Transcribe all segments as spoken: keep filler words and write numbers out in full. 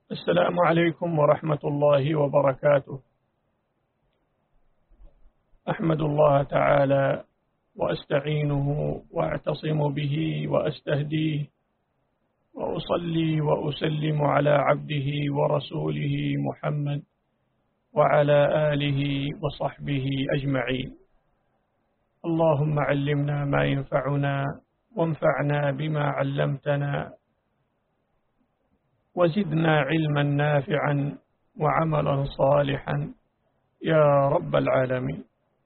السلام عليكم ورحمة الله وبركاته. أحمد الله تعالى وأستعينه وأعتصم به وأستهديه وأصلي وأسلم على عبده ورسوله محمد وعلى آله وصحبه أجمعين. اللهم علمنا ما ينفعنا وانفعنا بما علمتنا وزدنا علما نافعا وعملا صالحا يا رب العالمين.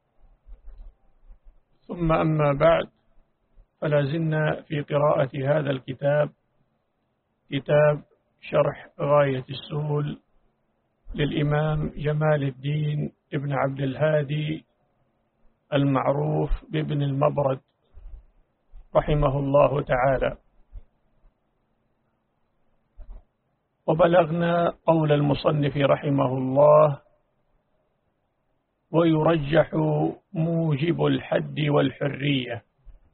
ثم أما بعد، فلا زلنا في قراءة هذا الكتاب، كتاب شرح غاية السهول للإمام جمال الدين ابن عبد الهادي المعروف بابن المبرد رحمه الله تعالى. وبلغنا قول المصنف رحمه الله: ويرجح موجب الحد والحرية،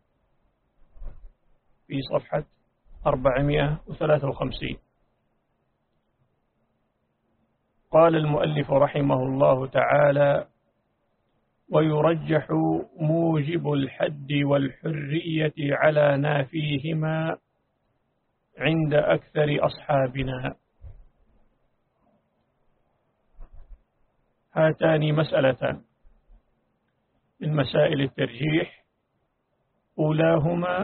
في صفحة أربعمائة وثلاثة وخمسين. قال المؤلف رحمه الله تعالى: ويرجح موجب الحد والحرية على نافيهما عند أكثر أصحابنا. هاتان مسألتان من مسائل الترجيح، أولاهما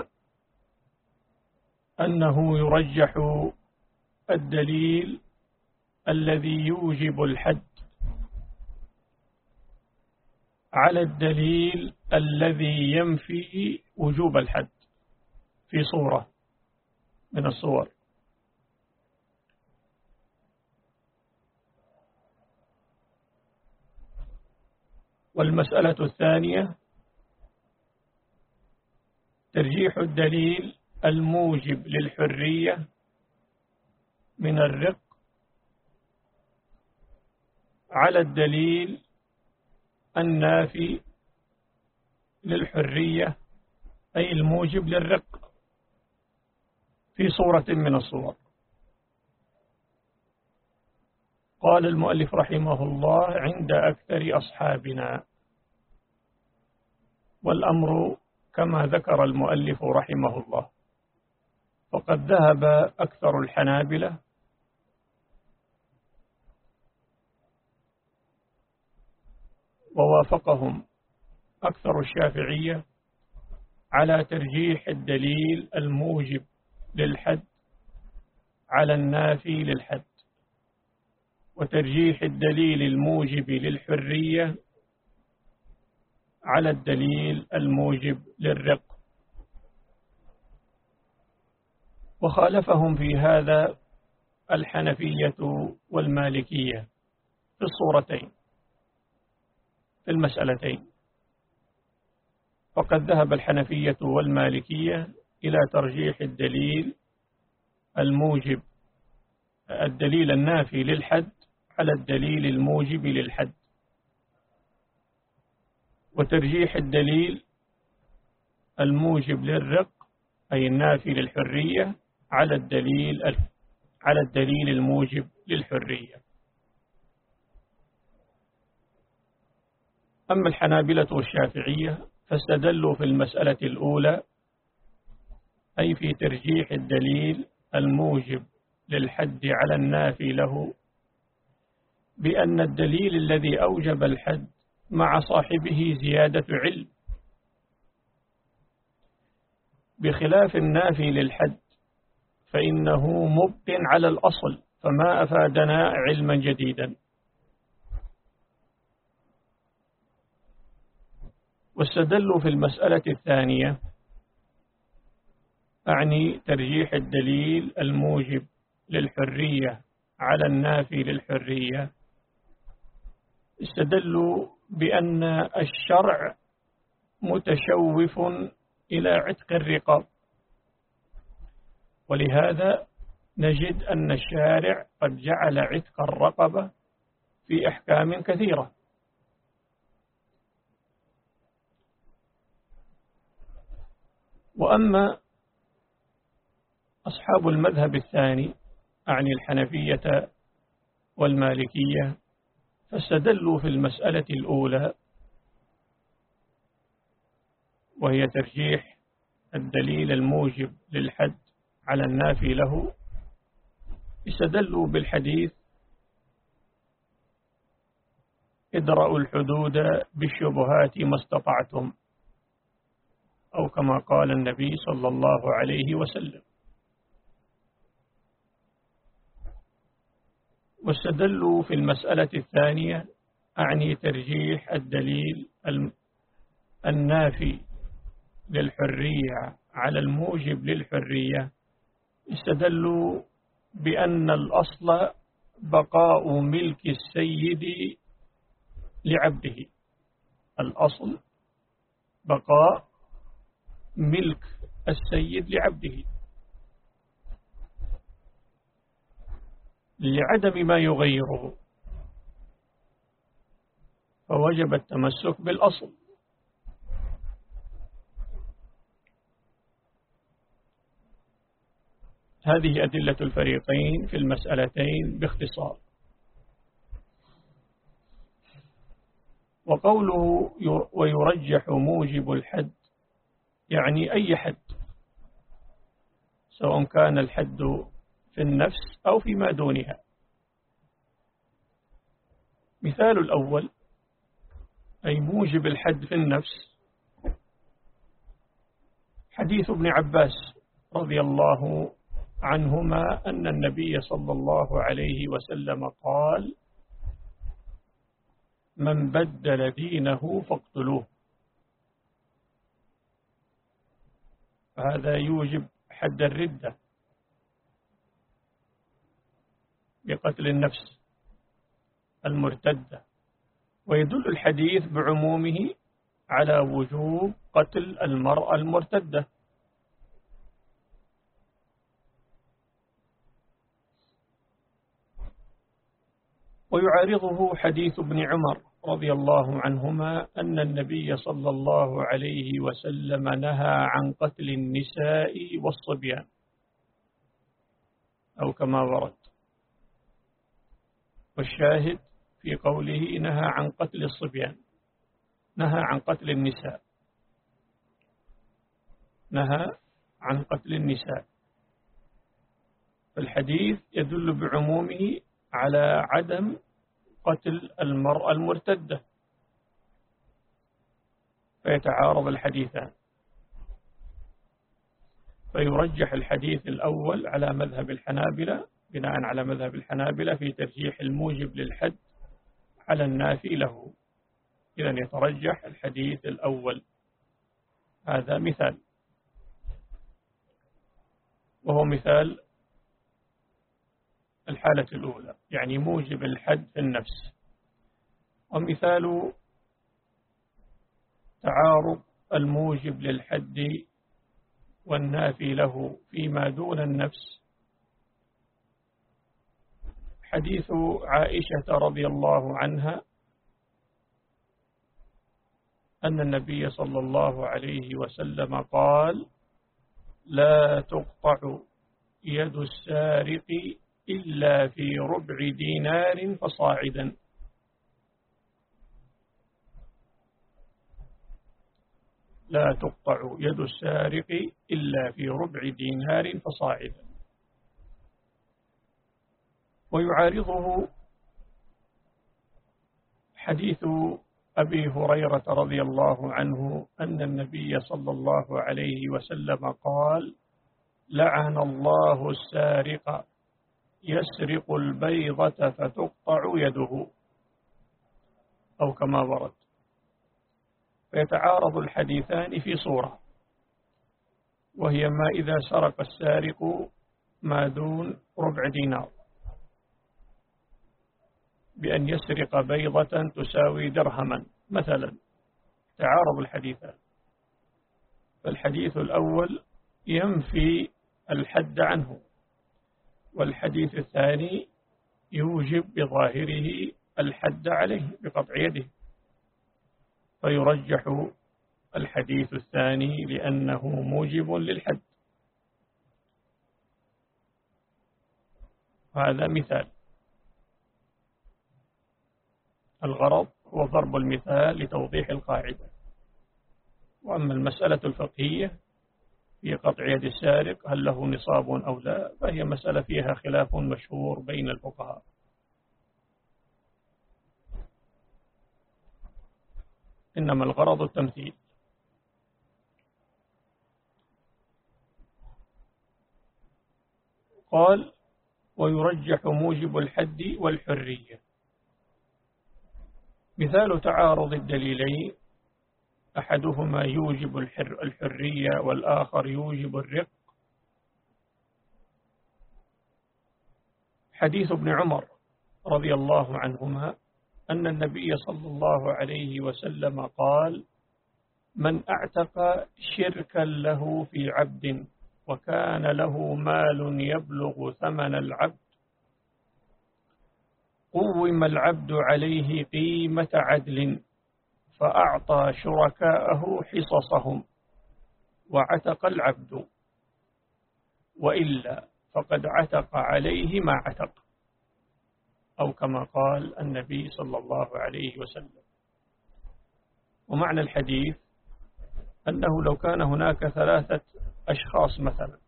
أنه يرجح الدليل الذي يوجب الحد على الدليل الذي ينفي وجوب الحد في صورة من الصور. والمسألة الثانية ترجيح الدليل الموجب للحرية من الرق على الدليل النافي للحرية، أي الموجب للرق في صورة من الصور. قال المؤلف رحمه الله: عند أكثر أصحابنا. والأمر كما ذكر المؤلف رحمه الله، فقد ذهب أكثر الحنابلة ووافقهم أكثر الشافعية على ترجيح الدليل الموجب للحد على النافي للحد، وترجيح الدليل الموجب للحرية على الدليل الموجب للرق. وخالفهم في هذا الحنفية والمالكية في الصورتين، في المسألتين. فقد ذهب الحنفية والمالكية إلى ترجيح الدليل الموجب الدليل النافي للحد على الدليل الموجب للحد، وترجيح الدليل الموجب للرق أي النافي للحرية على الدليل على الدليل الموجب للحرية. أما الحنابلة والشافعية فاستدلوا في المسألة الأولى، أي في ترجيح الدليل الموجب للحد على النافي له، بأن الدليل الذي أوجب الحد مع صاحبه زيادة علم، بخلاف النافي للحد فإنه مبق على الأصل، فما أفادنا علما جديدا. واستدلوا في المسألة الثانية، أعني ترجيح الدليل الموجب للحرية على النافي للحرية، استدلوا بأن الشرع متشوف إلى عتق الرقاب، ولهذا نجد أن الشارع قد جعل عتق الرقبة في أحكام كثيرة. وأما أصحاب المذهب الثاني أعني الحنفية والمالكية، فاستدلوا في المسألة الأولى وهي ترجيح الدليل الموجب للحد على النافي له، استدلوا بالحديث ادرأوا الحدود بالشبهات ما استطعتم، أو كما قال النبي صلى الله عليه وسلم. واستدلوا في المسألة الثانية، أعني ترجيح الدليل النافي للحرية على الموجب للحرية، استدلوا بأن الأصل بقاء ملك السيد لعبده، الأصل بقاء ملك السيد لعبده لعدم ما يغيره، فوجب التمسك بالأصل. هذه أدلة الفريقين في المسألتين باختصار. وقوله ويرجح موجب الحد يعني أي حد، سواء كان الحد في النفس أو فيما دونها. مثال الأول أي موجب الحد في النفس حديث ابن عباس رضي الله عنهما أن النبي صلى الله عليه وسلم قال: من بدل دينه فاقتلوه. هذا يوجب حد الردة بقتل النفس المرتدة، ويدل الحديث بعمومه على وجوب قتل المرأة المرتدة. ويعارضه حديث ابن عمر رضي الله عنهما أن النبي صلى الله عليه وسلم نهى عن قتل النساء والصبيان، أو كما ورد. والشاهد في قوله نهى عن قتل الصبيان، نهى عن قتل النساء، نهى عن قتل النساء، فالحديث يدل بعمومه على عدم قتل المرأة المرتدة، فيتعارض الحديثان، فيرجح الحديث الأول على مذهب الحنابلة بناء على مذهب الحنابلة في ترجيح الموجب للحد على النافي له، إذن يترجح الحديث الأول. هذا مثال، وهو مثال الحالة الأولى يعني موجب الحد في النفس. ومثال تعارض الموجب للحد والنافي له فيما دون النفس حديث عائشة رضي الله عنها أن النبي صلى الله عليه وسلم قال: لا تقطع يد السارق إلا في ربع دينار فصاعدا. لا تقطع يد السارق إلا في ربع دينار فصاعدا. ويعارضه حديث أبي هريرة رضي الله عنه أن النبي صلى الله عليه وسلم قال: لعن الله السارق يسرق البيضة فتقطع يده، أو كما ورد. فيتعارض الحديثان في صورة، وهي ما إذا سرق السارق ما دون ربع دينار بأن يسرق بيضة تساوي درهما مثلا، تعارض الحديثان. فالحديث الأول ينفي الحد عنه، والحديث الثاني يوجب بظاهره الحد عليه بقطع يده، فيرجح الحديث الثاني لأنه موجب للحد. هذا مثال. الغرض هو ضرب المثال لتوضيح القاعدة. وأما المسألة الفقهية في قطع يد السارق هل له نصاب أو لا، فهي مسألة فيها خلاف مشهور بين الفقهاء. إنما الغرض التمثيل. قال ويرجح موجب الحد والحرية. مثال تعارض الدليلين أحدهما يوجب الحر الحرية والآخر يوجب الرق حديث ابن عمر رضي الله عنهما أن النبي صلى الله عليه وسلم قال من أعتق شركا له في عبد وكان له مال يبلغ ثمن العبد قوم العبد عليه قيمة عدل فأعطى شركاءه حصصهم وعتق العبد، وإلا فقد عتق عليه ما عتق، أو كما قال النبي صلى الله عليه وسلم. ومعنى الحديث أنه لو كان هناك ثلاثة أشخاص مثلا،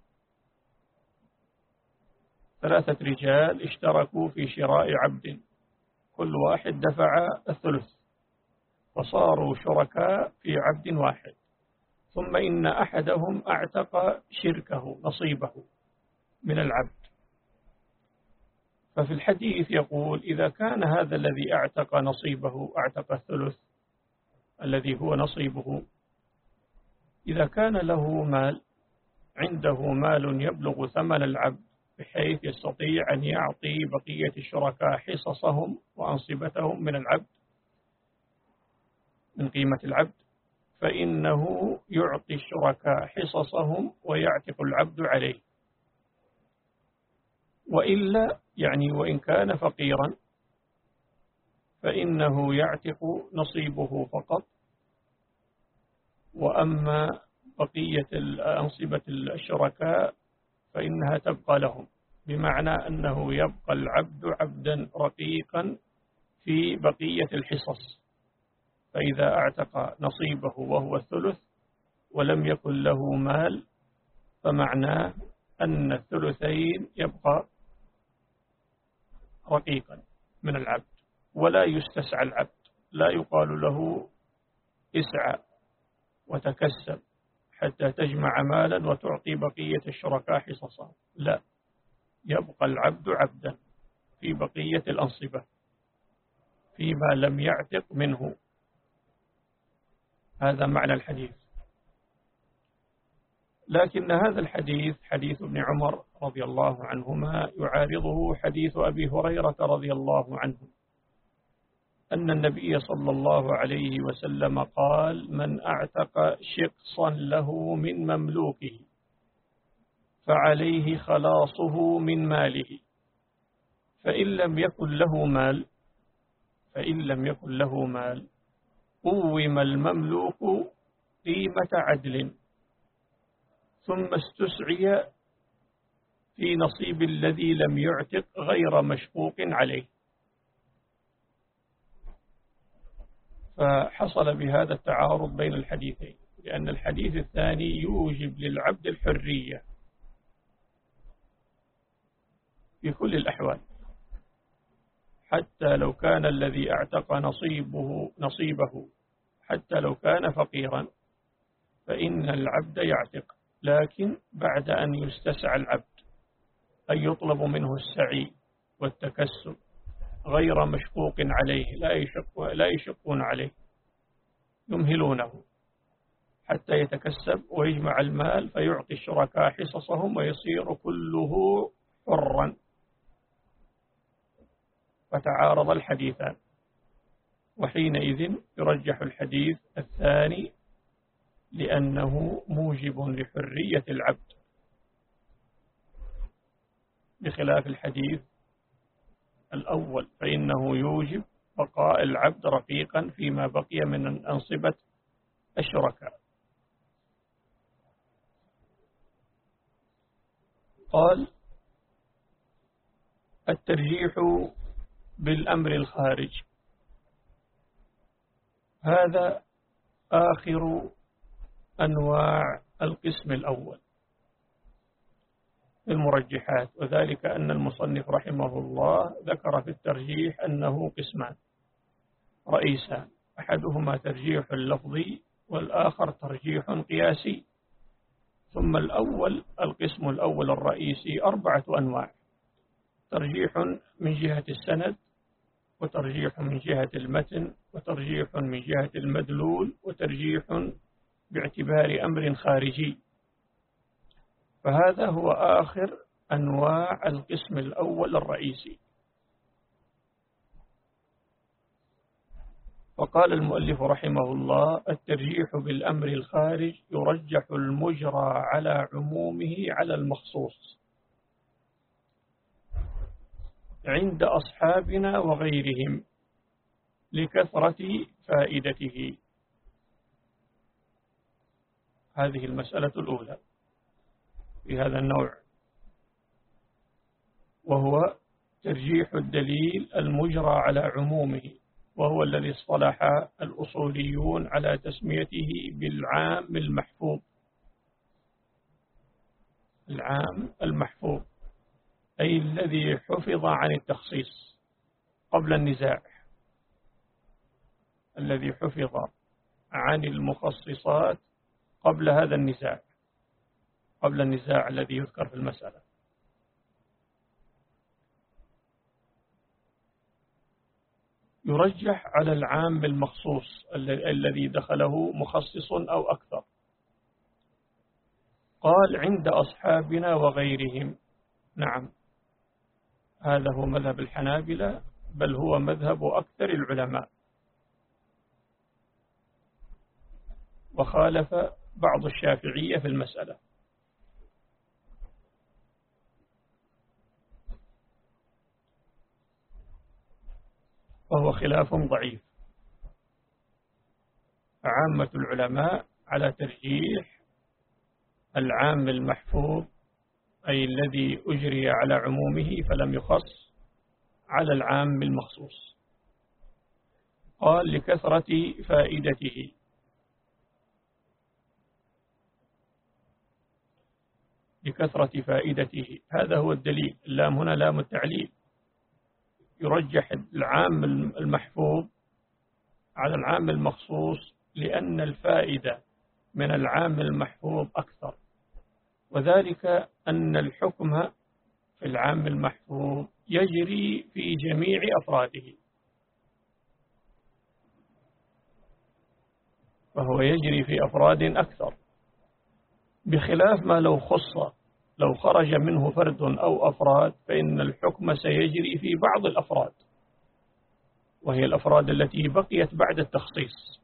ثلاثة رجال اشتركوا في شراء عبد، كل واحد دفع الثلث وصاروا شركاء في عبد واحد، ثم إن أحدهم اعتق شركه نصيبه من العبد. ففي الحديث يقول إذا كان هذا الذي اعتق نصيبه اعتق الثلث الذي هو نصيبه، إذا كان له مال عنده مال يبلغ ثمن العبد بحيث يستطيع أن يعطي بقية الشركاء حصصهم وأنصبتهم من العبد من قيمة العبد، فإنه يعطي الشركاء حصصهم ويعتق العبد عليه. وإلا يعني وإن كان فقيرا فإنه يعتق نصيبه فقط، وأما بقية أنصبة الشركاء فإنها تبقى لهم، بمعنى أنه يبقى العبد عبدا رقيقا في بقية الحصص. فإذا اعتق نصيبه وهو الثلث ولم يكن له مال فمعناه أن الثلثين يبقى رقيقا من العبد، ولا يستسعى العبد، لا يقال له اسعى وتكسب حتى تجمع مالا وتعطي بقية الشركاء حصصا، لا، يبقى العبد عبدا في بقية الأنصبة فيما لم يعتق منه. هذا معنى الحديث. لكن هذا الحديث حديث ابن عمر رضي الله عنهما يعارضه حديث أبي هريرة رضي الله عنه أن النبي صلى الله عليه وسلم قال من أعتق شقصا له من مملوكه فعليه خلاصه من ماله، فإن لم يكن له مال فإن لم يكن له مال قوم المملوك قيمة عدل ثم استسعي في نصيب الذي لم يعتق غير مشقوق عليه. فحصل بهذا التعارض بين الحديثين، لأن الحديث الثاني يوجب للعبد الحرية في كل الأحوال، حتى لو كان الذي اعتق نصيبه نصيبه حتى لو كان فقيرا فإن العبد يعتق، لكن بعد أن يستسعى العبد، أن يطلب منه السعي والتكسب غير مشقوق عليه، لا يشق لا يشقون عليه، يمهلونه حتى يتكسب ويجمع المال فيعطي الشركاء حصصهم ويصير كله حرا. فتعارض الحديثان، وحينئذ يرجح الحديث الثاني لأنه موجب لحرية العبد، بخلاف الحديث الأول فإنه يوجب بقاء العبد رقيقا فيما بقي من أنصبة الشركاء. قال الترجيح بالأمر الخارج. هذا آخر أنواع القسم الأول المرجحات، وذلك أن المصنف رحمه الله ذكر في الترجيح أنه قسمان رئيسان، أحدهما ترجيح لفظي والآخر ترجيح قياسي. ثم الأول القسم الأول الرئيسي أربعة أنواع: ترجيح من جهة السند، وترجيح من جهة المتن، وترجيح من جهة المدلول، وترجيح باعتبار أمر خارجي. فهذا هو آخر أنواع القسم الأول الرئيسي. وقال المؤلف رحمه الله: الترجيح بالأمر الخارج يرجح المجرى على عمومه على المخصوص عند أصحابنا وغيرهم لكثرة فائدته. هذه المسألة الأولى في هذا النوع، وهو ترجيح الدليل المجرى على عمومه، وهو الذي اصطلح الأصوليون على تسميته بالعام المحفوظ. العام المحفوظ أي الذي حفظ عن التخصيص قبل النزاع، الذي حفظ عن المخصصات قبل هذا النزاع، قبل النزاع الذي يذكر في المسألة. يرجح على العام المخصوص الذي دخله مخصص أو أكثر. قال عند أصحابنا وغيرهم. نعم، هذا هو مذهب الحنابلة، بل هو مذهب أكثر العلماء، وخالف بعض الشافعية في المسألة. وهو خلاف ضعيف. عامة العلماء على ترجيح العام المحفوظ أي الذي أجري على عمومه فلم يخص على العام المخصوص. قال لكثرة فائدته. لكثرة فائدته، هذا هو الدليل. اللام هنا لام التعليل، يرجح العام المحفوظ على العام المخصوص لأن الفائدة من العام المحفوظ أكثر، وذلك أن الحكم في العام المحفوظ يجري في جميع أفراده، فهو يجري في أفراد أكثر، بخلاف ما لو خص، لو خرج منه فرد أو أفراد فإن الحكم سيجري في بعض الأفراد، وهي الأفراد التي بقيت بعد التخصيص،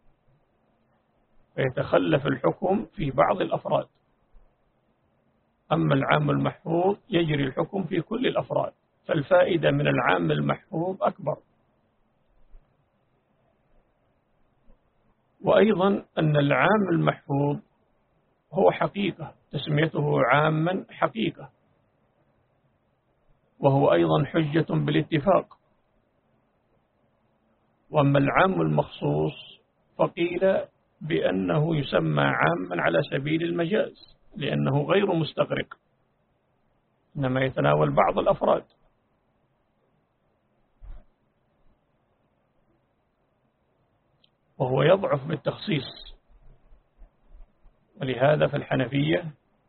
فيتخلف الحكم في بعض الأفراد. أما العام المحفوظ يجري الحكم في كل الأفراد، فالفائدة من العام المحفوظ أكبر. وأيضا أن العام المحفوظ هو حقيقة، تسميته عاما حقيقة، وهو أيضا حجة بالاتفاق. وأما العام المخصوص فقيل بأنه يسمى عاما على سبيل المجاز، لأنه غير مستغرق، إنما يتناول بعض الأفراد. وهو يضعف بالتخصيص. ولهذا في الحنفية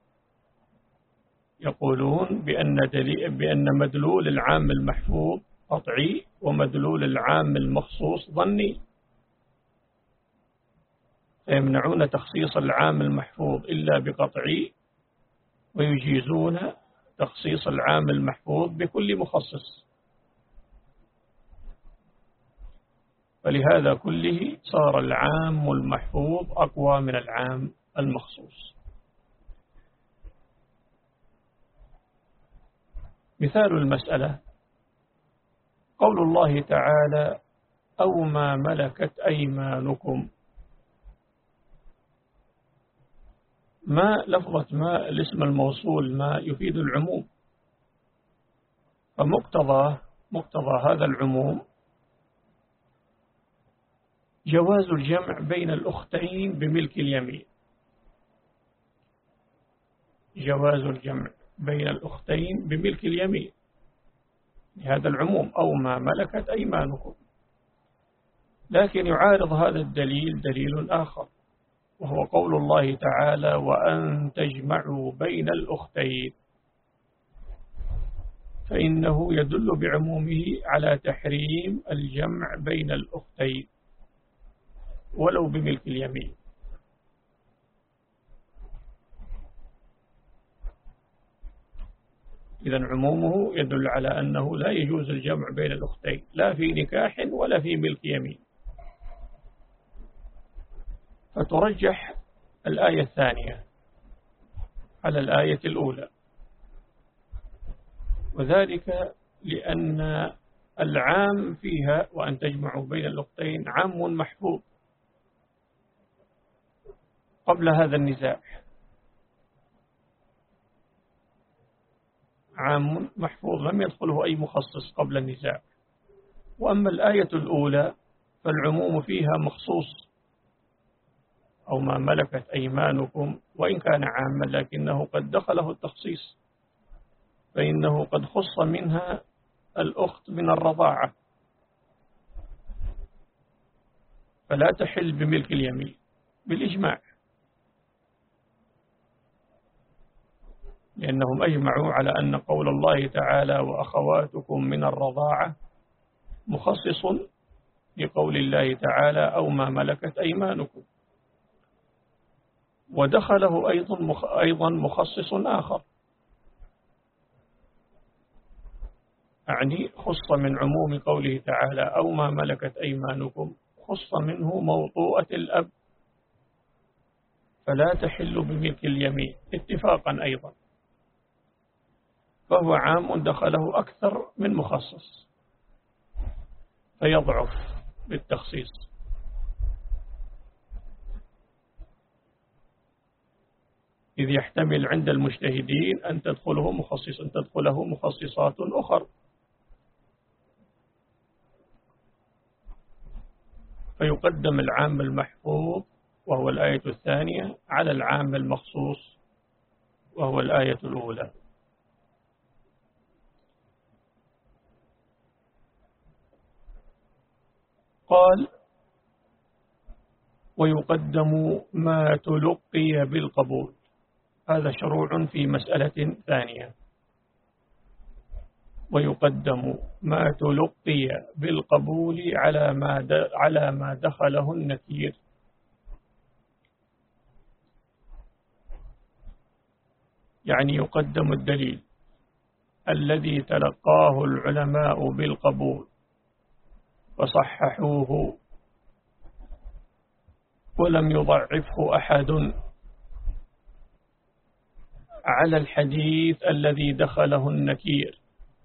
يقولون بأن, دليل بأن مدلول العام المحفوظ قطعي ومدلول العام المخصوص ظني، فيمنعون تخصيص العام المحفوظ إلا بقطعي، ويجيزون تخصيص العام المحفوظ بكل مخصص. فلهذا كله صار العام المحفوظ أقوى من العام المخصوص. مثال المسألة قول الله تعالى: أو ما ملكت أيمانكم. ما لفظة ما الاسم الموصول ما يفيد العموم، فمقتضى مقتضى هذا العموم جواز الجمع بين الأختين بملك اليمين. جواز الجمع بين الأختين بملك اليمين لهذا العموم أو ما ملكت أيمانكم. لكن يعارض هذا الدليل دليل آخر، وهو قول الله تعالى: وأن تجمعوا بين الأختين، فإنه يدل بعمومه على تحريم الجمع بين الأختين ولو بملك اليمين. إذن عمومه يدل على أنه لا يجوز الجمع بين الأختين لا في نكاح ولا في ملك يمين. فترجح الآية الثانية على الآية الأولى، وذلك لأن العام فيها وأن تجمعوا بين الأختين عام محفوظ قبل هذا النزاع، عام محفوظ لم يدخله أي مخصص قبل النزاع. وأما الآية الأولى فالعموم فيها مخصوص، أو ما ملكت أيمانكم، وإن كان عاما لكنه قد دخله التخصيص، فإنه قد خص منها الأخت من الرضاعة، فلا تحل بملك اليمين بالإجماع، لأنهم أجمعوا على أن قول الله تعالى: وأخواتكم من الرضاعة مخصص لقول الله تعالى: أو ما ملكت أيمانكم. ودخله أيضا أيضا مخصص آخر، يعني خص من عموم قوله تعالى: أو ما ملكت أيمانكم، خص منه موطوءة الأب، فلا تحل بملك اليمين اتفاقا أيضا، فهو عام دخله أكثر من مخصص فيضعف بالتخصيص. إذ يحتمل عند المجتهدين أن تدخله مخصص أن تدخله مخصصات أخر، فيقدم العام المحفوظ وهو الآية الثانية على العام المخصوص وهو الآية الأولى. قال: ويقدم ما تلقي بالقبول. هذا شروع في مسألة ثانية. ويقدم ما تلقي بالقبول على ما على ما دخله النكير. يعني يقدم الدليل الذي تلقاه العلماء بالقبول وصححوه ولم يضعفه أحد على الحديث الذي دخله النكير،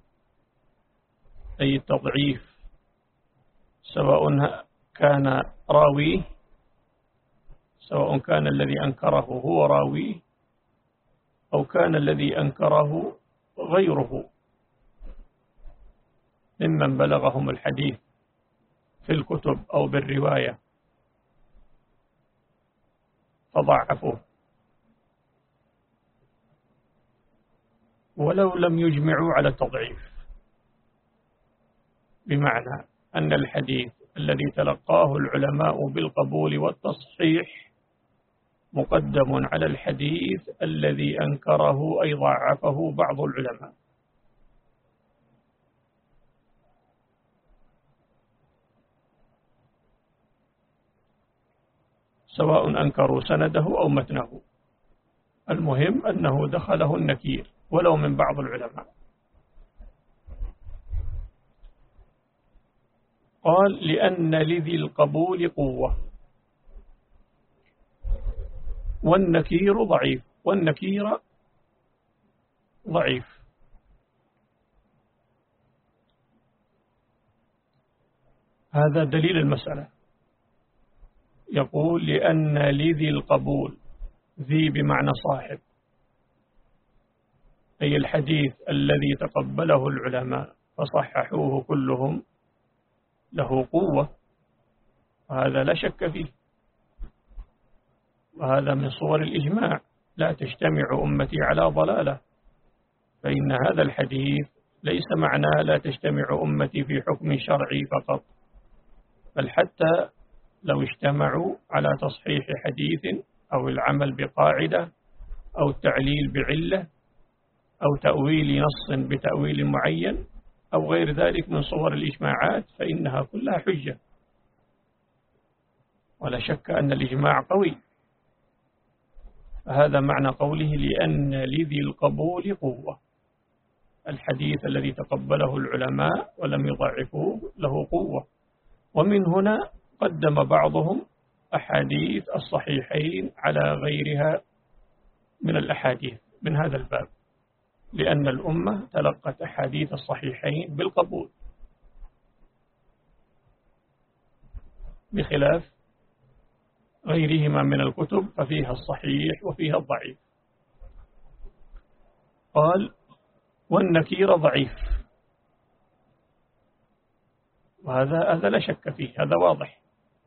أي التضعيف، سواء كان راويه سواء كان الذي أنكره هو راويه أو كان الذي أنكره غيره ممن بلغهم الحديث في الكتب أو بالرواية فضعفوه، ولو لم يجمعوا على التضعيف، بمعنى أن الحديث الذي تلقاه العلماء بالقبول والتصحيح مقدم على الحديث الذي أنكره أي ضعفه بعض العلماء. سواء أنكروا سنده أو متنه، المهم أنه دخله النكير ولو من بعض العلماء. قال: لأن لذي القبول قوة والنكير ضعيف، والنكير ضعيف. هذا دليل المسألة. يقول: لأن لذي القبول، ذي بمعنى صاحب، أي الحديث الذي تقبله العلماء فصححوه كلهم له قوة، وهذا لا شك فيه، وهذا من صور الإجماع: لا تجتمع أمتي على ضلالة. فإن هذا الحديث ليس معناه لا تجتمع أمتي في حكم شرعي فقط، بل حتى لو اجتمعوا على تصحيح حديث أو العمل بقاعدة أو التعليل بعلة أو تأويل نص بتأويل معين أو غير ذلك من صور الإجماعات، فإنها كلها حجة. ولا شك أن الإجماع قوي. فهذا معنى قوله: لأن لذي القبول قوة. الحديث الذي تقبله العلماء ولم يضعفوه له قوة. ومن هنا قدم بعضهم أحاديث الصحيحين على غيرها من الأحاديث من هذا الباب، لأن الأمة تلقت أحاديث الصحيحين بالقبول، بخلاف غيرهما من الكتب ففيها الصحيح وفيها الضعيف. قال: والنكير ضعيف. وهذا هذا لا شك فيه، هذا واضح،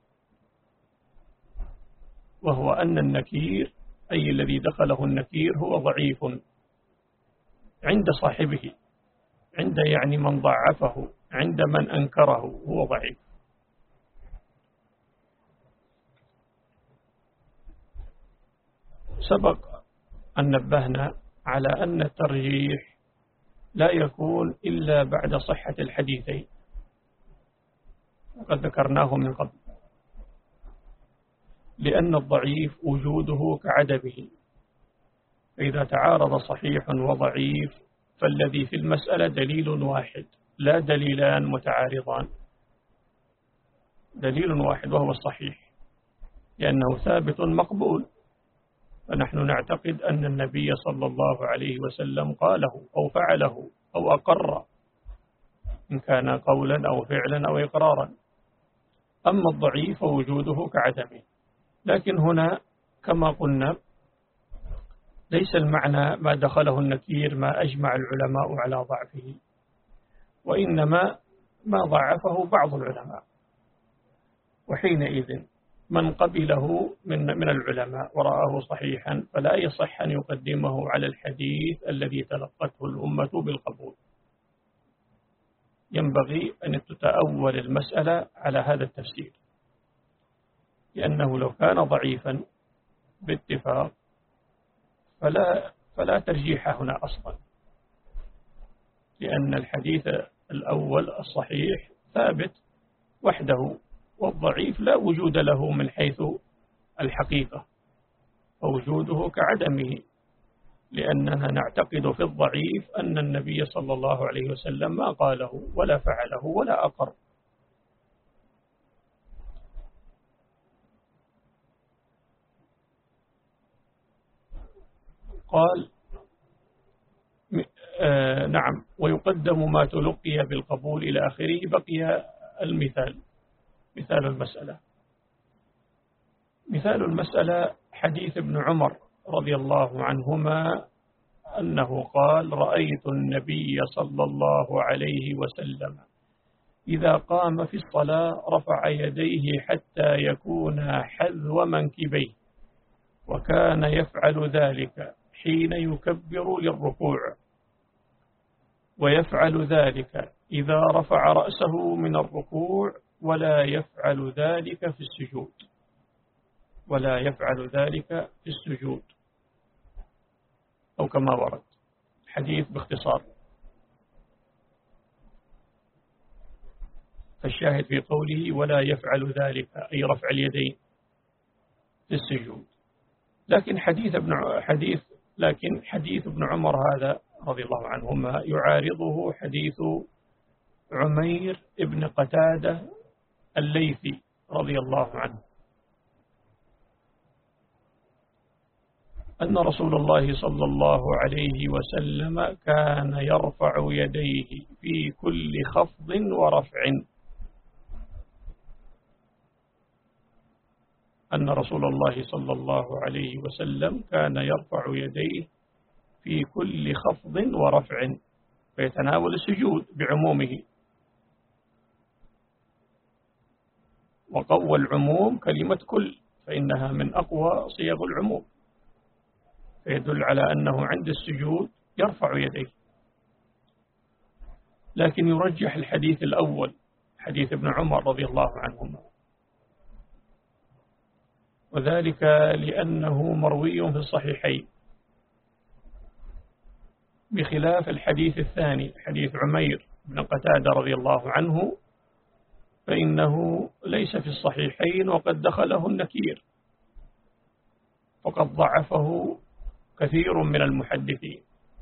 وهو أن النكير أي الذي دخله النكير هو ضعيف عند صاحبه، عند يعني من ضعفه، عند من أنكره هو ضعيف. سبق أن نبهنا على أن الترجيح لا يكون إلا بعد صحة الحديثين، وقد ذكرناه من قبل، لأن الضعيف وجوده كعدمه. فإذا تعارض صحيح وضعيف فالذي في المسألة دليل واحد لا دليلان متعارضان، دليل واحد وهو الصحيح، لأنه ثابت مقبول. فنحن نعتقد أن النبي صلى الله عليه وسلم قاله أو فعله أو أقر، إن كان قولا أو فعلا أو إقرارا. أما الضعيف وجوده كعدمه. لكن هنا كما قلنا ليس المعنى ما دخله النكير ما أجمع العلماء على ضعفه، وإنما ما ضعفه بعض العلماء، وحينئذ من قبله من من العلماء ورآه صحيحا فلا يصح أن يقدمه على الحديث الذي تلقته الأمة بالقبول. ينبغي أن تتأول المسألة على هذا التفسير، لأنه لو كان ضعيفا باتفاق فلا فلا ترجيح هنا أصلا، لأن الحديث الأول الصحيح ثابت وحده، والضعيف لا وجود له من حيث الحقيقة، فوجوده كعدمه، لأننا نعتقد في الضعيف أن النبي صلى الله عليه وسلم ما قاله ولا فعله ولا أقر. قال آه نعم، ويقدم ما تلقي بالقبول إلى آخره. بقي المثال، مثال المسألة. مثال المسألة حديث ابن عمر رضي الله عنهما أنه قال: رأيت النبي صلى الله عليه وسلم إذا قام في الصلاة رفع يديه حتى يكون حذو منكبيه، وكان يفعل ذلك حين يكبر للركوع، ويفعل ذلك إذا رفع رأسه من الركوع، ولا يفعل ذلك في السجود ولا يفعل ذلك في السجود أو كما ورد الحديث باختصار. فالشاهد في قوله ولا يفعل ذلك أي رفع اليدين في السجود. لكن حديث ابن حديث لكن حديث ابن عمر هذا رضي الله عنهما يعارضه حديث عمير ابن قتادة الليثي رضي الله عنه أن رسول الله صلى الله عليه وسلم كان يرفع يديه في كل خفض ورفع. أن رسول الله صلى الله عليه وسلم كان يرفع يديه في كل خفض ورفع، فيتناول السجود بعمومه. وقوى العموم كلمة كل، فإنها من أقوى صيغ العموم، فيدل على أنه عند السجود يرفع يديه. لكن يرجح الحديث الأول، حديث ابن عمر رضي الله عنهما، وذلك لأنه مروي في الصحيحين، بخلاف الحديث الثاني حديث عمير بن قتادة رضي الله عنه، فإنه ليس في الصحيحين وقد دخله النكير، وقد ضعفه كثير من المحدثين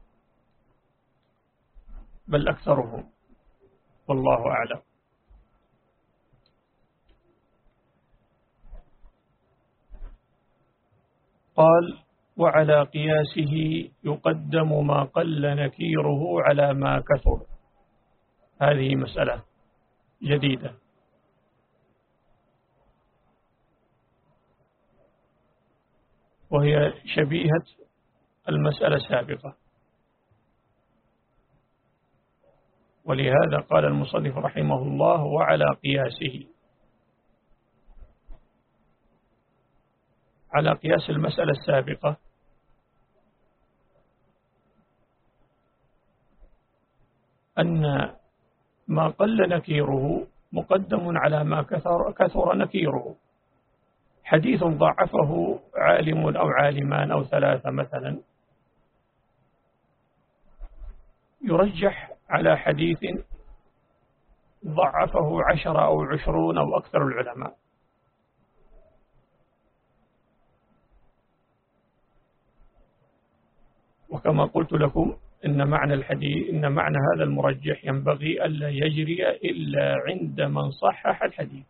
بل أكثرهم، والله أعلم. قال: وعلى قياسه يقدم ما قل نكيره على ما كثر. هذه مسألة جديدة، وهي شبيهة المسألة السابقة، ولهذا قال المصنف رحمه الله: وعلى قياسه، على قياس المسألة السابقة، أن ما قل نكيره مقدم على ما كثر, كثر نكيره. حديث ضعفه عالم أو عالمان أو ثلاثة مثلا يرجح على حديث ضعفه عشرة أو عشرون أو أكثر العلماء. وكما قلت لكم إن معنى الحديث إن معنى هذا المرجح ينبغي ألا يجري إلا عند من صحح الحديث،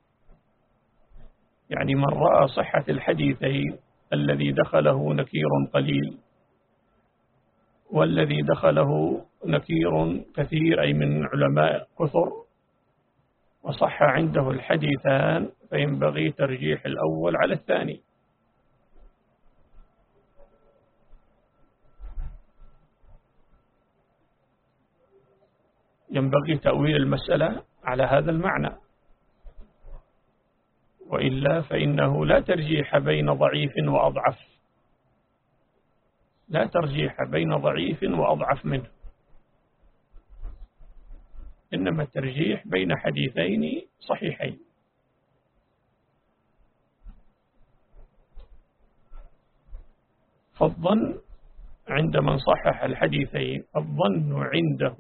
يعني من رأى صحة الحديثين، الذي دخله نكير قليل والذي دخله نكير كثير، أي من علماء كثر، وصح عنده الحديثان، فينبغي ترجيح الأول على الثاني. ينبغي تأويل المسألة على هذا المعنى، وإلا فإنه لا ترجيح بين ضعيف وأضعف، لا ترجيح بين ضعيف وأضعف منه، إنما الترجيح بين حديثين صحيحين. فالظن عند من صحح الحديثين، الظن عنده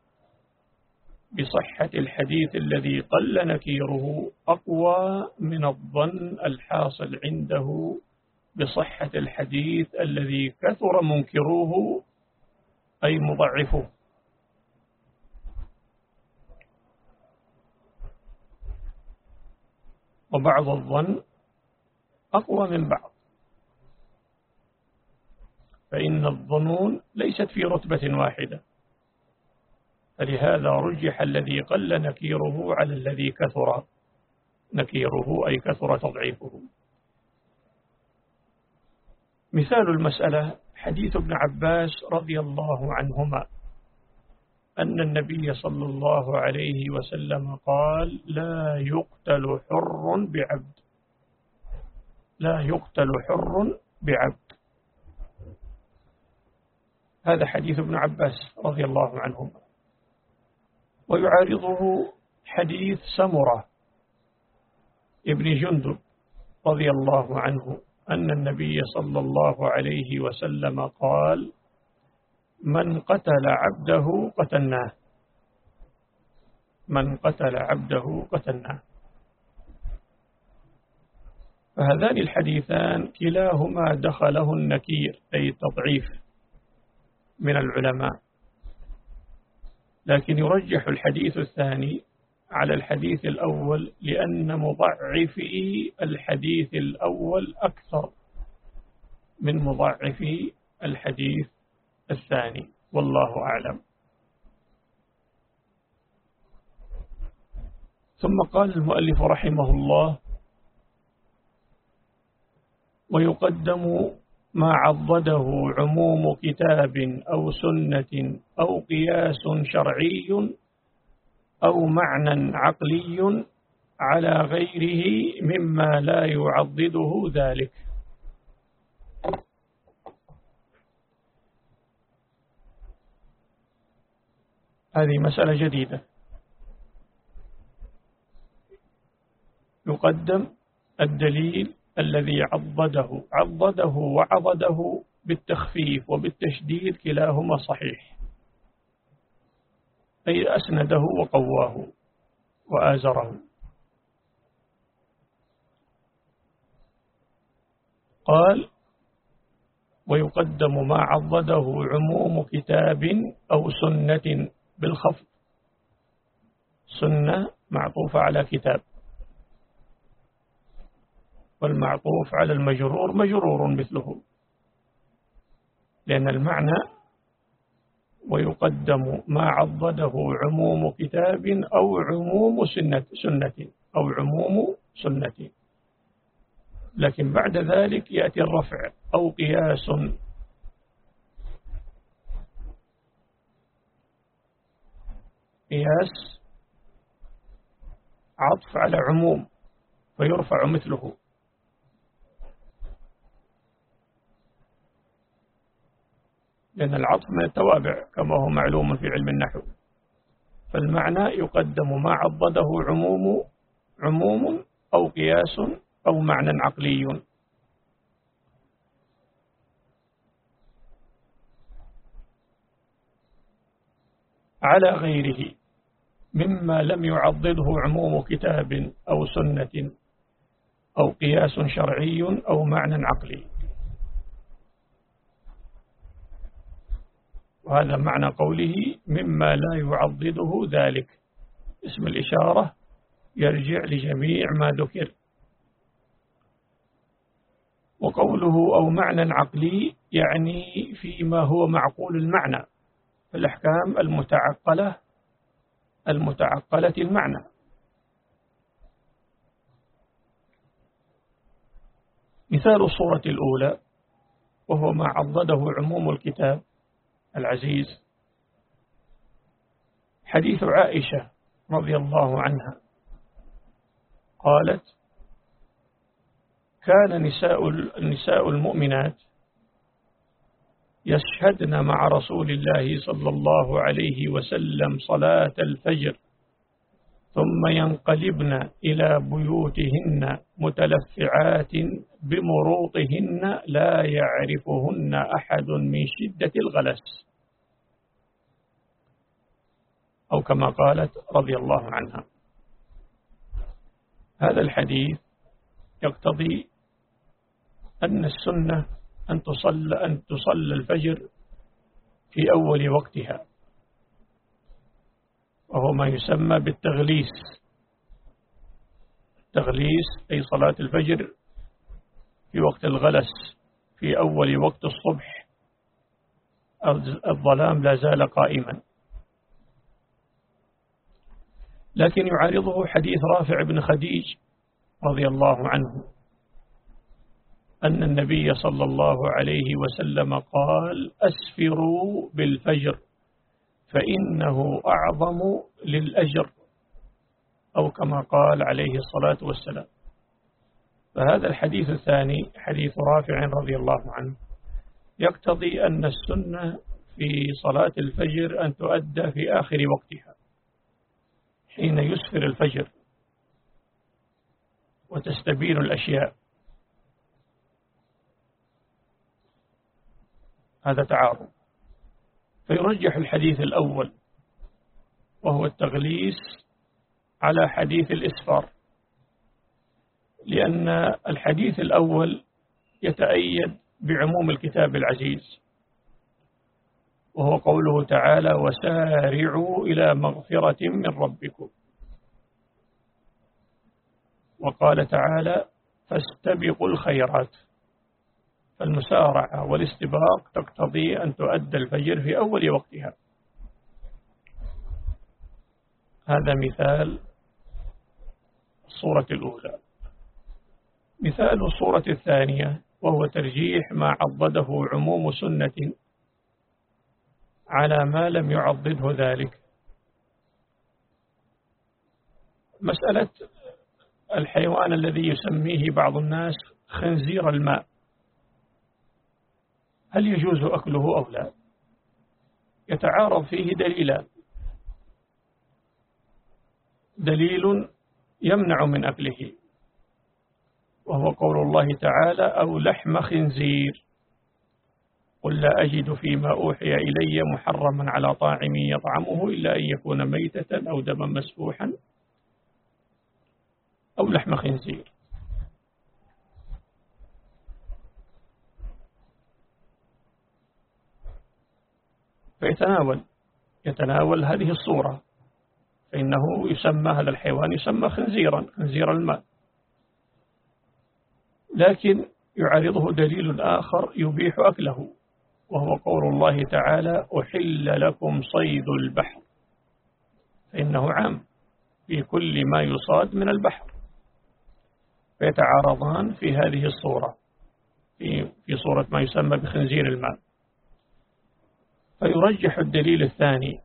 بصحة الحديث الذي قل نكيره أقوى من الظن الحاصل عنده بصحة الحديث الذي كثر منكروه، أي مضعفه. وبعض الظن أقوى من بعض، فإن الظنون ليست في رتبة واحدة، فلهذا رجح الذي قل نكيره على الذي كثر نكيره، أي كثر تضعيفه. مثال المسألة حديث ابن عباس رضي الله عنهما أن النبي صلى الله عليه وسلم قال: لا يقتل حر بعبد، لا يقتل حر بعبد. هذا حديث ابن عباس رضي الله عنهما، ويعارضه حديث سمرة ابن جندب رضي الله عنه أن النبي صلى الله عليه وسلم قال: من قتل عبده قتلناه، من قتل عبده قتلناه. فهذان الحديثان كلاهما دخله النكير، أي التضعيف من العلماء، لكن يرجح الحديث الثاني على الحديث الأول، لأن مضعفي الحديث الأول أكثر من مضعفي الحديث الثاني، والله أعلم. ثم قال المؤلف رحمه الله: ويقدم ما عضده عموم كتاب أو سنة أو قياس شرعي أو معنى عقلي على غيره مما لا يعضده ذلك. هذه مسألة جديدة. يقدم الدليل الذي عضده عضده وعضده بالتخفيف وبالتشديد كلاهما صحيح، أي أسنده وقواه وآزره. قال: ويقدم ما عضده عموم كتاب أو سنة بالخفض. سنة معطوفة على كتاب، والمعطوف على المجرور مجرور مثله، لأن المعنى ويقدم ما عضده عموم كتاب أو عموم سنة, سنة أو عموم سنة. لكن بعد ذلك يأتي الرفع أو قياس. قياس عطف على عموم فيرفع مثله. لأن العطف من التوابع كما هو معلوم في علم النحو. فالمعنى يقدم ما عضده عموم عموم أو قياس أو معنى عقلي. على غيره مما لم يعضده عموم كتاب أو سنة أو قياس شرعي أو معنى عقلي. وهذا معنى قوله مما لا يعضده ذلك. اسم الإشارة يرجع لجميع ما ذكر. وقوله أو معنى عقلي يعني فيما هو معقول المعنى، في الأحكام المتعقلة المتعقلة المعنى. مثال الصورة الأولى وهو ما عضده عموم الكتاب العزيز حديث عائشة رضي الله عنها قالت: كان نساء النساء المؤمنات يشهدن مع رسول الله صلى الله عليه وسلم صلاة الفجر ثم ينقلبن إلى بيوتهن متلفعات بمروطهن لا يعرفهن أحد من شدة الغلس، أو كما قالت رضي الله عنها. هذا الحديث يقتضي أن السنة أن تصلى أن تصلى الفجر في أول وقتها، وهو ما يسمى بالتغليس. التغليس أي صلاة الفجر في وقت الغلس، في أول وقت الصبح الظلام لا زال قائما. لكن يعارضه حديث رافع بن خديج رضي الله عنه أن النبي صلى الله عليه وسلم قال: أسفروا بالفجر فإنه أعظم للأجر، أو كما قال عليه الصلاة والسلام. فهذا الحديث الثاني حديث رافع رضي الله عنه يقتضي أن السنة في صلاة الفجر أن تؤدى في آخر وقتها حين يسفر الفجر وتستبين الأشياء. هذا تعارض، فيرجح الحديث الأول وهو التغليس على حديث الإسفار، لأن الحديث الأول يتأيد بعموم الكتاب العزيز، وهو قوله تعالى: وسارعوا إلى مغفرة من ربكم. وقال تعالى: فاستبقوا الخيرات. فالمسارعة والاستباق تقتضي أن تؤدى الفجر في أول وقتها. هذا مثال الصورة الأولى. مثال الصورة الثانية وهو ترجيح ما عضده عموم سنة على ما لم يعضده ذلك. مسألة الحيوان الذي يسميه بعض الناس خنزير الماء، هل يجوز أكله أو لا؟ يتعارض فيه دليلان: دليل يمنع من أكله وهو قول الله تعالى: أو لحم خنزير، قل لا أجد فيما أوحي إلي محرما على طاعم يطعمه إلا أن يكون ميتة أو دما مسفوحا أو لحم خنزير. فيتناول يتناول هذه الصورة، فإنه يسمى هذا الحيوان يسمى خنزيرا، خنزير الماء، لكن يعارضه دليل آخر يبيح أكله وهو قول الله تعالى: أحل لكم صيد البحر، فإنه عام في كل ما يصاد من البحر، فيتعارضان في هذه الصورة، في في صورة ما يسمى بخنزير الماء. فيرجح الدليل الثاني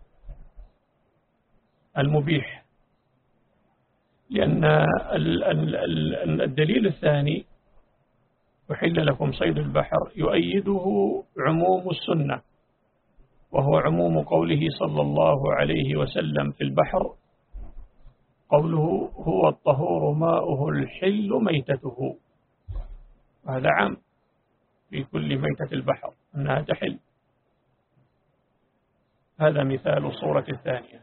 المبيح، لأن الدليل الثاني أحل لكم صيد البحر يؤيده عموم السنة، وهو عموم قوله صلى الله عليه وسلم في البحر، قوله: هو الطهور ماؤه الحل ميتته. هذا عام في كل ميتة البحر أنها تحل. هذا مثال الصورة الثانية.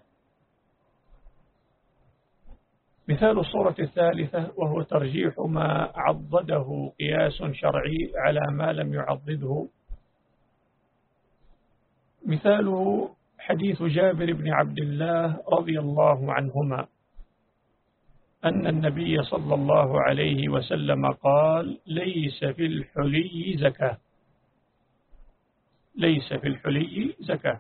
مثال الصورة الثالثة وهو ترجيح ما عضده قياس شرعي على ما لم يعضده. مثاله حديث جابر بن عبد الله رضي الله عنهما أن النبي صلى الله عليه وسلم قال: ليس في الحلي زكاة، ليس في الحلي زكاة.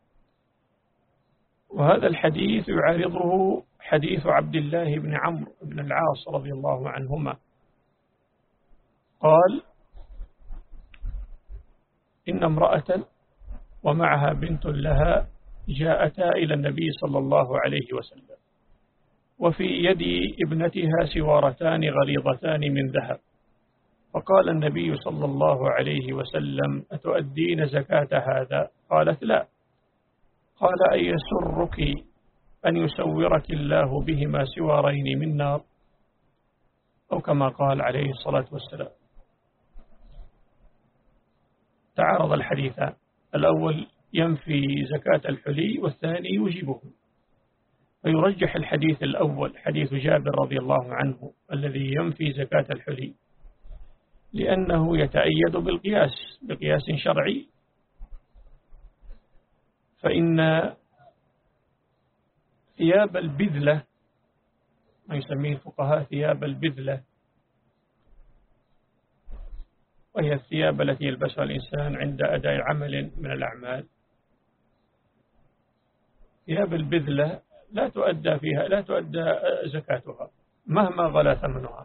وهذا الحديث يعارضه حديث عبد الله بن عمرو بن العاص رضي الله عنهما قال: إن امرأة ومعها بنت لها جاءتا إلى النبي صلى الله عليه وسلم، وفي يد ابنتها سوارتان غليظتان من ذهب، فقال النبي صلى الله عليه وسلم: أتؤدين زكاة هذا؟ قالت: لا. قال: أيسرك أن يسورك الله بهما سوارين من نار؟ أو كما قال عليه الصلاة والسلام. تعارض الحديثان، الأول ينفي زكاة الحلي والثاني يوجبه، فيرجح الحديث الأول حديث جابر رضي الله عنه الذي ينفي زكاة الحلي، لأنه يتأيد بالقياس بقياس شرعي. فإن ثياب البذلة، ما يسميه الفقهاء ثياب البذلة، وهي الثياب التي يلبسها الإنسان عند أداء عمل من الأعمال، ثياب البذلة لا تؤدى فيها لا تؤدى زكاتها مهما غلا ثمنها،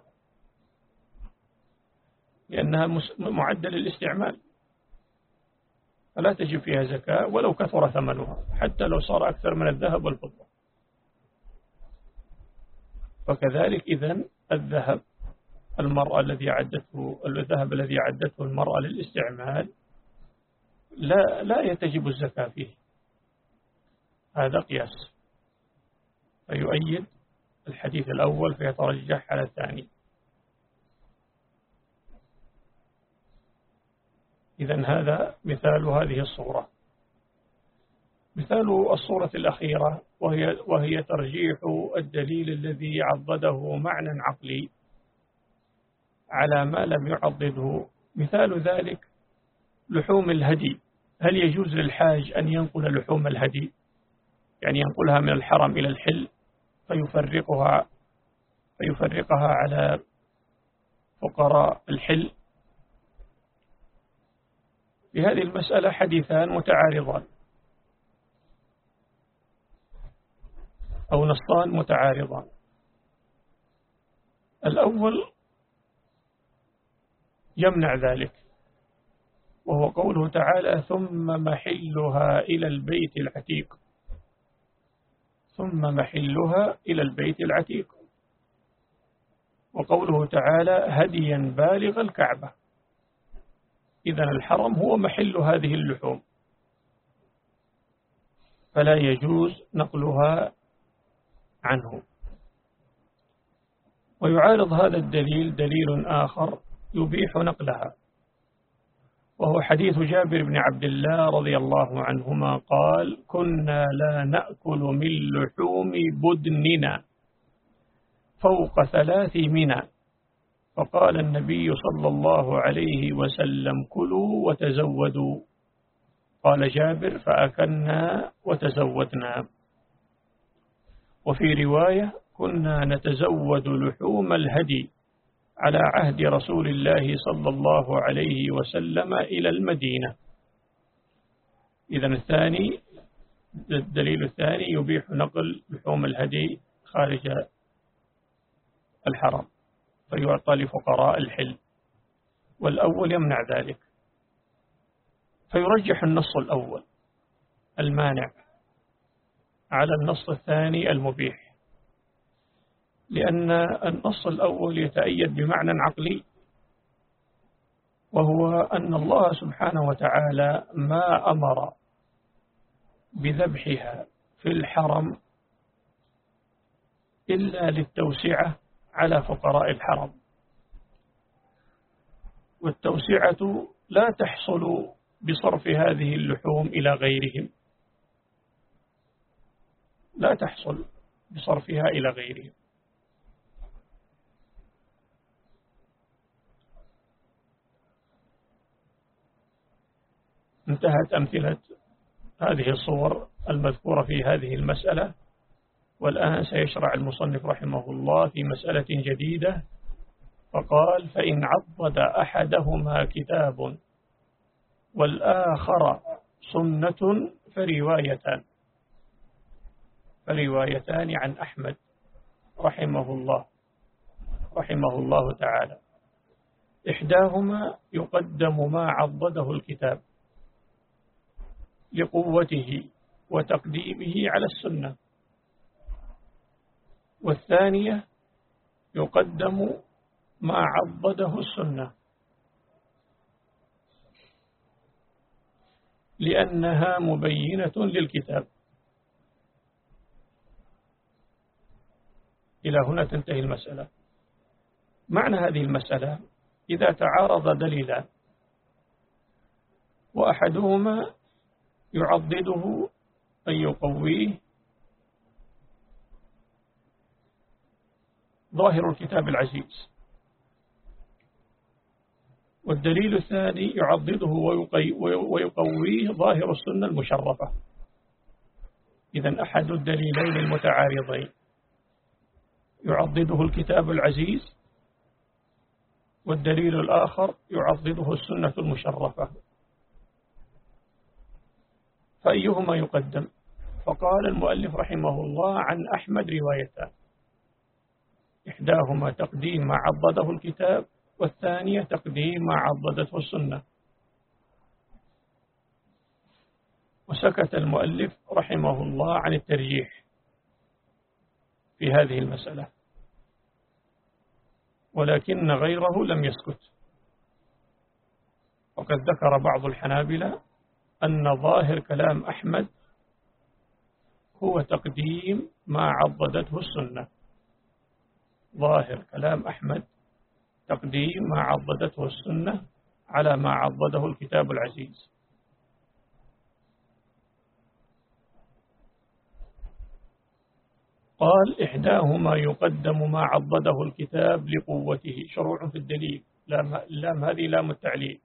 لأنها معدة للاستعمال، فلا تجب فيها زكاة ولو كثر ثمنها، حتى لو صار أكثر من الذهب والفضة. وكذلك إذن الذهب المرأة الذي عدته الذهب الذي عدته المرأة للاستعمال لا لا يتجب الزكاة فيه. هذا قياس، فيؤيد الحديث الأول فيترجح على الثاني. إذن هذا مثال هذه الصورة. مثال الصورة الأخيرة وهي, وهي ترجيح الدليل الذي عضده معنى عقلي على ما لم يعضده. مثال ذلك لحوم الهدي. هل يجوز للحاج أن ينقل لحوم الهدي، يعني ينقلها من الحرم إلى الحل فيفرقها فيفرقها على فقراء الحل؟ في هذه المسألة حديثان متعارضان أو نصان متعارضان. الأول يمنع ذلك، وهو قوله تعالى: ثم محلها إلى البيت العتيق، ثم محلها إلى البيت العتيق. وقوله تعالى هديا بالغ الكعبة، إذن الحرم هو محل هذه اللحوم، فلا يجوز نقلها عنه. ويعارض هذا الدليل دليل آخر يبيح نقلها، وهو حديث جابر بن عبد الله رضي الله عنهما قال كنا لا نأكل من لحوم بدننا فوق ثلاث منى، فقال النبي صلى الله عليه وسلم كلوا وتزودوا. قال جابر فأكلنا وتزودنا. وفي رواية كنا نتزود لحوم الهدي على عهد رسول الله صلى الله عليه وسلم إلى المدينة. إذن الثاني الدليل الثاني يبيح نقل لحوم الهدي خارج الحرم فيعطى لفقراء الحل، والأول يمنع ذلك، فيرجح النص الأول المانع على النص الثاني المبيح، لأن النص الأول يتأيد بمعنى عقلي، وهو أن الله سبحانه وتعالى ما أمر بذبحها في الحرم إلا للتوسعة على فقراء الحرم، والتوسعة لا تحصل بصرف هذه اللحوم إلى غيرهم، لا تحصل بصرفها إلى غيرهم. انتهت أمثلة هذه الصور المذكورة في هذه المسألة، والآن سيشرع المصنف رحمه الله في مسألة جديدة، فقال فإن عضد أحدهما كتاب والآخر سنة فروايتان فروايتان عن أحمد رحمه الله رحمه الله تعالى، إحداهما يقدم ما عضده الكتاب لقوته وتقديمه على السنة، والثانية يقدم ما عضده السنة لأنها مبينة للكتاب. إلى هنا تنتهي المسألة. معنى هذه المسألة إذا تعارض دليلان وأحدهما يعضده أن يقويه ظاهر الكتاب العزيز، والدليل الثاني يعضده ويقويه ظاهر السنة المشرفة، إذن أحد الدليلين المتعارضين يعضده الكتاب العزيز، والدليل الآخر يعضده السنة المشرفة، فأيهما يقدم؟ فقال المؤلف رحمه الله عن أحمد روايتان، إحداهما تقديم ما عضده الكتاب، والثانية تقديم ما عضدته السنة. وسكت المؤلف رحمه الله عن الترجيح في هذه المسألة، ولكن غيره لم يسكت، وقد ذكر بعض الحنابلة أن ظاهر كلام أحمد هو تقديم ما عضدته السنة، ظاهر كلام أحمد تقديم ما عضدته السنة على ما عضده الكتاب العزيز. قال إحداهما يقدم ما عضده الكتاب لقوته، شروع في الدليل، لام هذه لام التعليل،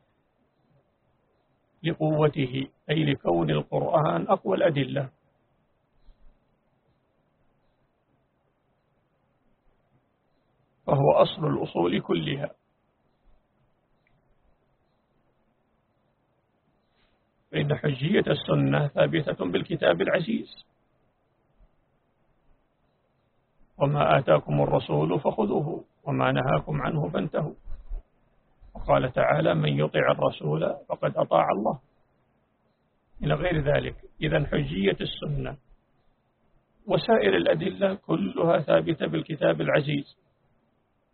لقوته أي لكون القرآن أقوى الأدلة، فهو أصل الأصول كلها، فإن حجية السنة ثابتة بالكتاب العزيز، وما آتاكم الرسول فخذوه وما نهاكم عنه فانتهوا، وقال تعالى من يطع الرسول فقد أطاع الله إلى غير ذلك. إذن حجية السنة وسائر الأدلة كلها ثابتة بالكتاب العزيز،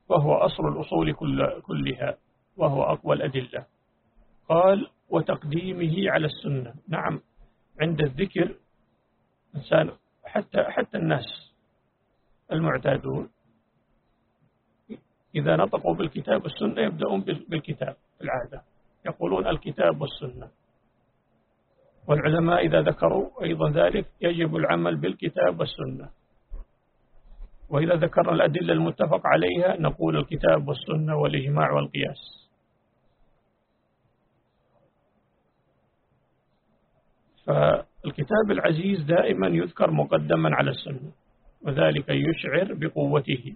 وهو أصل الأصول كل كلها، وهو أقوى الأدلة. قال وتقديمه على السنة. نعم، عند الذكر إنسان حتى حتى الناس المعتادون إذا نطقوا بالكتاب والسنة يبدأون بالكتاب العادة، يقولون الكتاب والسنة. والعلماء إذا ذكروا أيضا ذلك يجب العمل بالكتاب والسنة. وإذا ذكرنا الأدلة المتفق عليها نقول الكتاب والسنة والإجماع والقياس. فالكتاب العزيز دائما يذكر مقدما على السنة، وذلك يشعر بقوته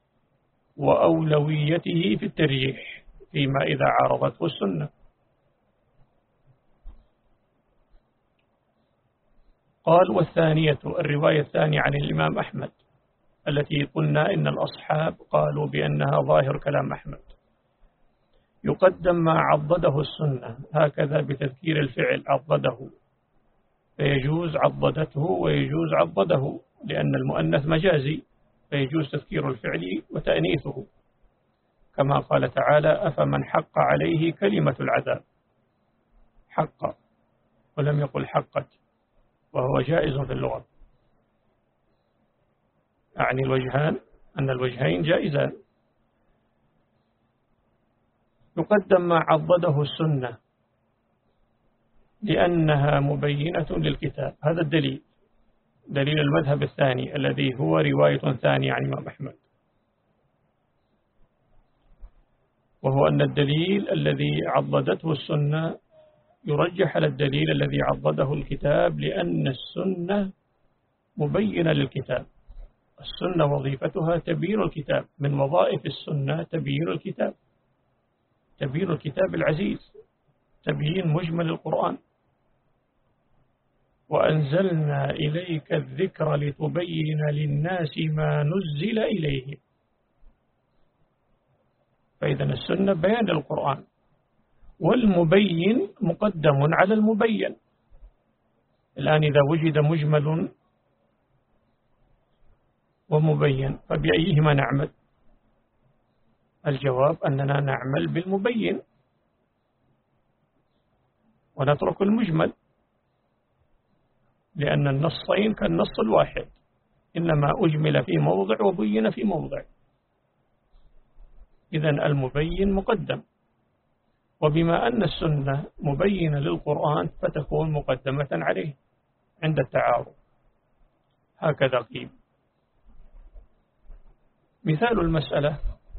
وأولويته في الترجيح فيما إذا عارضته السنة. قال والثانية الرواية الثانية عن الإمام أحمد التي قلنا إن الأصحاب قالوا بأنها ظاهر كلام أحمد، يقدم ما عضده السنة هكذا بتذكير الفعل عضده، فيجوز عضدته ويجوز عضده لأن المؤنث مجازي، فيجوز تذكير الفعل وتأنيثه كما قال تعالى أفمن حق عليه كلمة العذاب، حق ولم يقل حقت، وهو جائز في اللغة. يعني الوجهان أن الوجهين جائزان. يقدم ما عضده السنة لأنها مبينة للكتاب، هذا الدليل، دليل المذهب الثاني الذي هو رواية ثانية عن الإمام أحمد، وهو أن الدليل الذي عضدته السنة يرجح على الدليل الذي عضده الكتاب لأن السنة مبينة للكتاب. السنة وظيفتها تبيين الكتاب، من وظائف السنة تبيين الكتاب، تبيين الكتاب العزيز، تبيين مجمل القرآن. وأنزلنا إليك الذكر لتبين للناس ما نزل إليه. فإذا السنة بيان القرآن، والمبين مقدم على المبين. الآن إذا وجد مجمل ومبين فبأيهما نعمل؟ الجواب أننا نعمل بالمبين ونترك المجمل، لأن النصين كالنص الواحد، إنما أجمل في موضع وبين في موضع. إذن المبين مقدم، وبما أن السنة مبينة للقرآن فتكون مقدمة عليه عند التعارض. هكذا قيل. مثال المسألة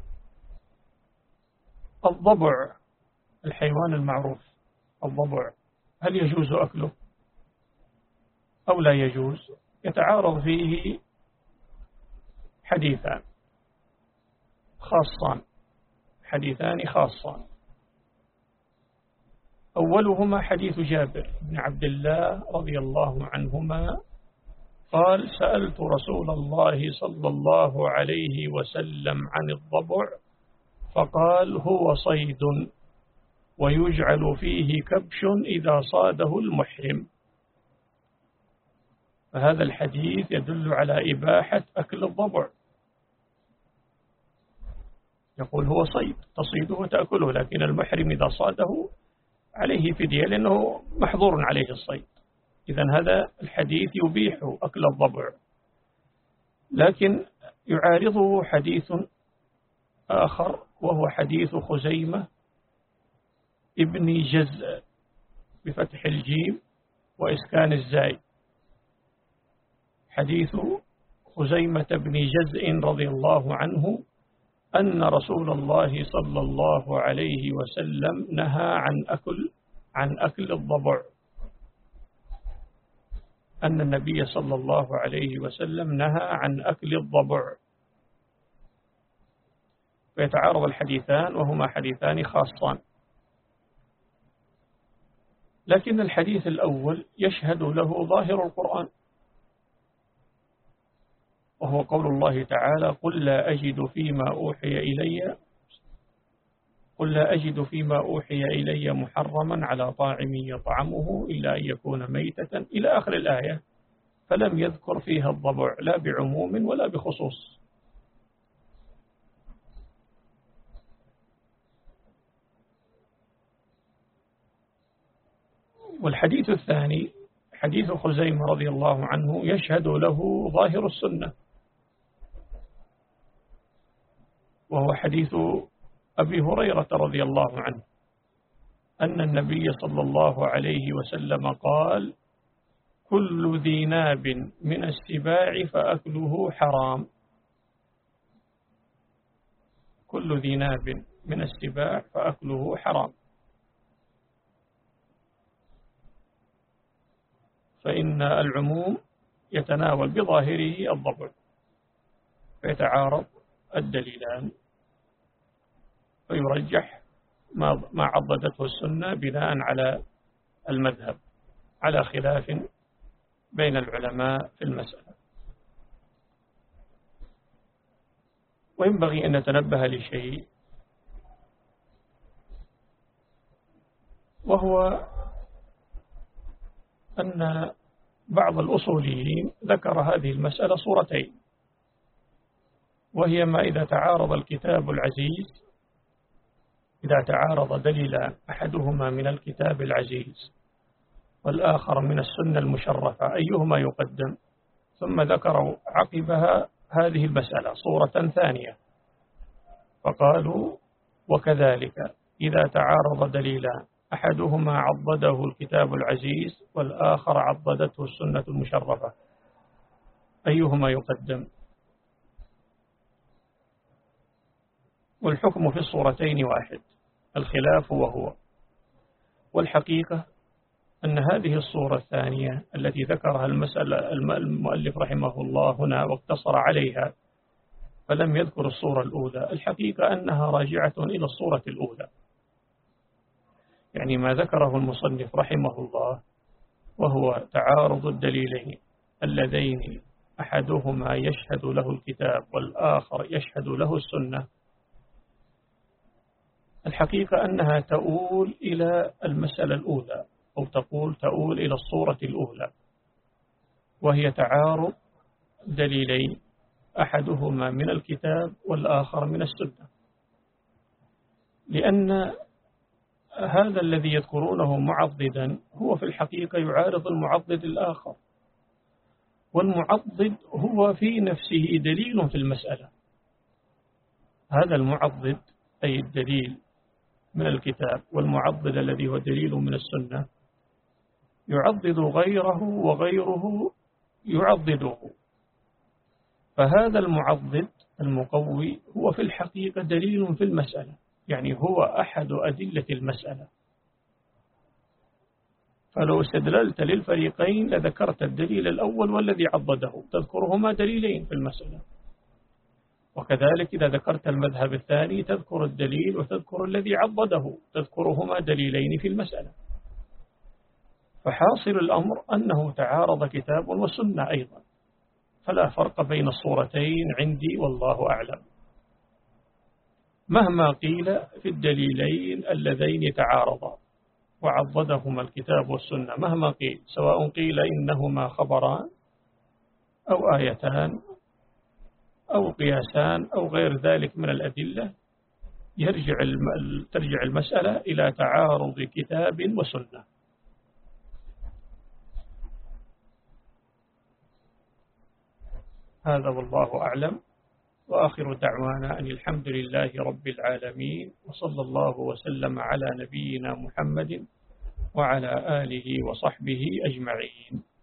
الضبع، الحيوان المعروف الضبع، هل يجوز أكله أو لا يجوز؟ يتعارض فيه حديثان خاصان، حديثان خاصان. أولهما حديث جابر بن عبد الله رضي الله عنهما قال سألت رسول الله صلى الله عليه وسلم عن الضبع فقال هو صيد ويجعل فيه كبش إذا صاده المحرم. فهذا الحديث يدل على إباحة أكل الضبع. يقول هو صيد تصيده وتأكله، لكن المحرم إذا صاده عليه فدية لأنه محظور عليه الصيد. إذن هذا الحديث يبيح أكل الضبع. لكن يعارضه حديث آخر وهو حديث خزيمة ابن جزء بفتح الجيم وإسكان الزاي. حديث خزيمة بن جزء رضي الله عنه أن رسول الله صلى الله عليه وسلم نهى عن أكل عن أكل الضبع، أن النبي صلى الله عليه وسلم نهى عن أكل الضبع. فيتعارض الحديثان وهما حديثان خاصان. لكن الحديث الأول يشهد له ظاهر القرآن، وهو قول الله تعالى قل لا أجد فيما أوحي إلي قل لا أجد فيما أوحي إلي محرما على طاعم يطعمه إلا أن يكون ميتة إلى آخر الآية، فلم يذكر فيها الضبع لا بعموم ولا بخصوص. والحديث الثاني حديث خزيمة رضي الله عنه يشهد له ظاهر السنة، وهو حديث أبي هريرة رضي الله عنه أن النبي صلى الله عليه وسلم قال: كل ذي ناب من السباع فأكله حرام. كل ذي ناب من السباع فأكله حرام، فإن العموم يتناول بظاهره الضبع، فيتعارض الدليلان، فيرجح ما عضدته السنة بناء على المذهب، على خلاف بين العلماء في المسألة. وينبغي أن نتنبه لشيء، وهو أن بعض الأصوليين ذكر هذه المسألة صورتين، وهي ما إذا تعارض الكتاب العزيز، إذا تعارض دليل أحدهما من الكتاب العزيز والآخر من السنة المشرفة أيهما يقدم، ثم ذكروا عقبها هذه المسألة صورة ثانية، فقالوا: وكذلك إذا تعارض دليلان أحدهما عضده الكتاب العزيز والآخر عضدته السنة المشرفة أيهما يقدم. والحكم في الصورتين واحد، الخلاف وهو، والحقيقة أن هذه الصورة الثانية التي ذكرها المسألة المؤلف رحمه الله هنا واقتصر عليها فلم يذكر الصورة الأولى، الحقيقة أنها راجعة إلى الصورة الأولى، يعني ما ذكره المصنف رحمه الله وهو تعارض الدليلين اللذين أحدهما يشهد له الكتاب والآخر يشهد له السنة، الحقيقة أنها تؤول إلى المسألة الأولى، أو تقول تؤول إلى الصورة الأولى، وهي تعارض دليلين أحدهما من الكتاب والآخر من السنة، لأن هذا الذي يذكرونه معضدا هو في الحقيقة يعارض المعضد الآخر، والمعضد هو في نفسه دليل في المسألة. هذا المعضد أي الدليل من الكتاب والمعضد الذي هو دليل من السنة يعضد غيره وغيره يعضده، فهذا المعضد المقوي هو في الحقيقة دليل في المسألة، يعني هو أحد أدلة المسألة. فلو استدللت للفريقين لذكرت الدليل الأول والذي عضده، تذكرهما دليلين في المسألة، وكذلك إذا ذكرت المذهب الثاني تذكر الدليل وتذكر الذي عضده، تذكرهما دليلين في المسألة. فحاصل الأمر أنه تعارض كتاب وسنة أيضا، فلا فرق بين الصورتين عندي والله أعلم، مهما قيل في الدليلين اللذين تعارضا وعضدهما الكتاب والسنة، مهما قيل، سواء قيل إنهما خبران أو آيتان أو قياسان أو غير ذلك من الأدلة، يرجع ترجع المسألة إلى تعارض كتاب وسنة. هذا والله أعلم، وآخر دعوانا أن الحمد لله رب العالمين، وصلى الله وسلم على نبينا محمد وعلى آله وصحبه أجمعين.